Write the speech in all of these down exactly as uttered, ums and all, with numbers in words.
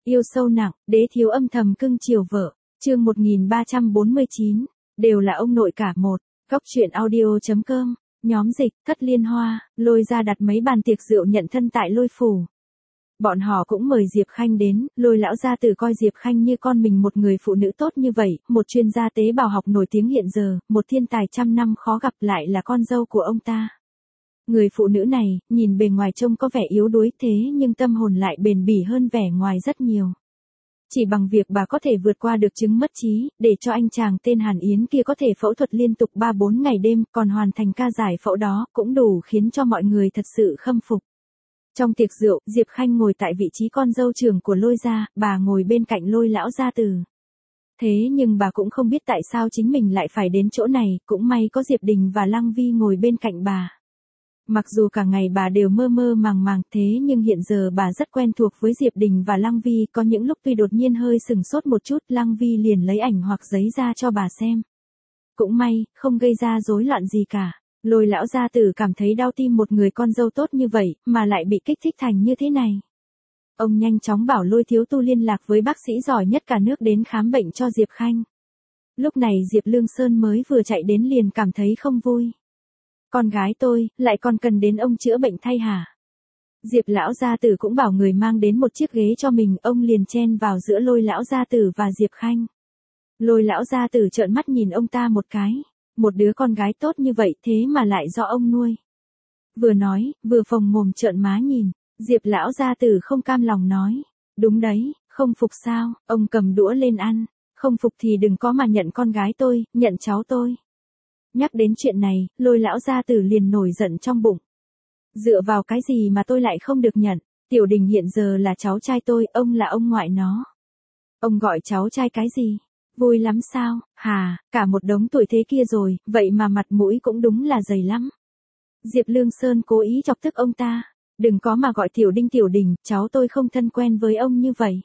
Yêu sâu nặng, đế thiếu âm thầm cưng chiều vợ. Chương một nghìn ba trăm bốn mươi chín, đều là ông nội cả một. Góc truyện audio.com, nhóm dịch, Thất Liên Hoa, Lôi ra đặt mấy bàn tiệc rượu nhận thân tại Lôi phủ. Bọn họ cũng mời Diệp Khanh đến, Lôi lão gia tử coi Diệp Khanh như con mình, một người phụ nữ tốt như vậy, một chuyên gia tế bào học nổi tiếng hiện giờ, một thiên tài trăm năm khó gặp, lại là con dâu của ông ta. Người phụ nữ này, nhìn bề ngoài trông có vẻ yếu đuối thế nhưng tâm hồn lại bền bỉ hơn vẻ ngoài rất nhiều. Chỉ bằng việc bà có thể vượt qua được chứng mất trí, để cho anh chàng tên Hàn Yến kia có thể phẫu thuật liên tục ba bốn ngày đêm, còn hoàn thành ca giải phẫu đó, cũng đủ khiến cho mọi người thật sự khâm phục. Trong tiệc rượu, Diệp Khanh ngồi tại vị trí con dâu trưởng của Lôi gia, bà ngồi bên cạnh Lôi lão gia tử. Thế nhưng bà cũng không biết tại sao chính mình lại phải đến chỗ này, cũng may có Diệp Đình và Lăng Vi ngồi bên cạnh bà. Mặc dù cả ngày bà đều mơ mơ màng màng thế nhưng hiện giờ bà rất quen thuộc với Diệp Đình và Lăng Vi, có những lúc tuy đột nhiên hơi sừng sốt một chút, Lăng Vi liền lấy ảnh hoặc giấy ra cho bà xem. Cũng may, không gây ra rối loạn gì cả. Lôi lão gia tử cảm thấy đau tim, một người con dâu tốt như vậy, mà lại bị kích thích thành như thế này. Ông nhanh chóng bảo Lôi thiếu tu liên lạc với bác sĩ giỏi nhất cả nước đến khám bệnh cho Diệp Khanh. Lúc này Diệp Lương Sơn mới vừa chạy đến liền cảm thấy không vui. Con gái tôi, lại còn cần đến ông chữa bệnh thay hả? Diệp lão gia tử cũng bảo người mang đến một chiếc ghế cho mình, ông liền chen vào giữa Lôi lão gia tử và Diệp Khanh. Lôi lão gia tử trợn mắt nhìn ông ta một cái, một đứa con gái tốt như vậy thế mà lại do ông nuôi. Vừa nói, vừa phồng mồm trợn má nhìn, Diệp lão gia tử không cam lòng nói, đúng đấy, không phục sao, ông cầm đũa lên ăn, không phục thì đừng có mà nhận con gái tôi, nhận cháu tôi. Nhắc đến chuyện này, Lôi lão gia tử liền nổi giận trong bụng. Dựa vào cái gì mà tôi lại không được nhận, Tiểu Đình hiện giờ là cháu trai tôi, ông là ông ngoại nó. Ông gọi cháu trai cái gì? Vui lắm sao? Hà, cả một đống tuổi thế kia rồi, vậy mà mặt mũi cũng đúng là dày lắm. Diệp Lương Sơn cố ý chọc tức ông ta. Đừng có mà gọi Tiểu Đinh Tiểu Đình, cháu tôi không thân quen với ông như vậy.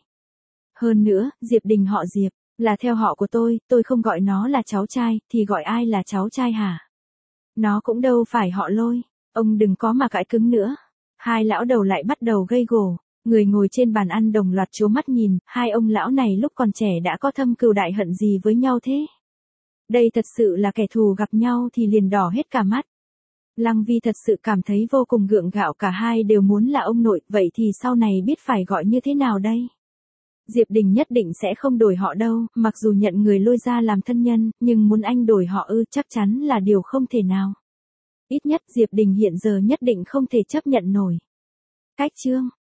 Hơn nữa, Diệp Đình họ Diệp, là theo họ của tôi, tôi không gọi nó là cháu trai, thì gọi ai là cháu trai hả? Nó cũng đâu phải họ Lôi, ông đừng có mà cãi cứng nữa. Hai lão đầu lại bắt đầu gây gổ, người ngồi trên bàn ăn đồng loạt trố mắt nhìn, hai ông lão này lúc còn trẻ đã có thâm cừu đại hận gì với nhau thế? Đây thật sự là kẻ thù gặp nhau thì liền đỏ hết cả mắt. Lăng Vi thật sự cảm thấy vô cùng gượng gạo, cả hai đều muốn là ông nội, vậy thì sau này biết phải gọi như thế nào đây? Diệp Đình nhất định sẽ không đổi họ đâu, mặc dù nhận người Lôi ra làm thân nhân, nhưng muốn anh đổi họ ư, chắc chắn là điều không thể nào. Ít nhất Diệp Đình hiện giờ nhất định không thể chấp nhận nổi. Cách chương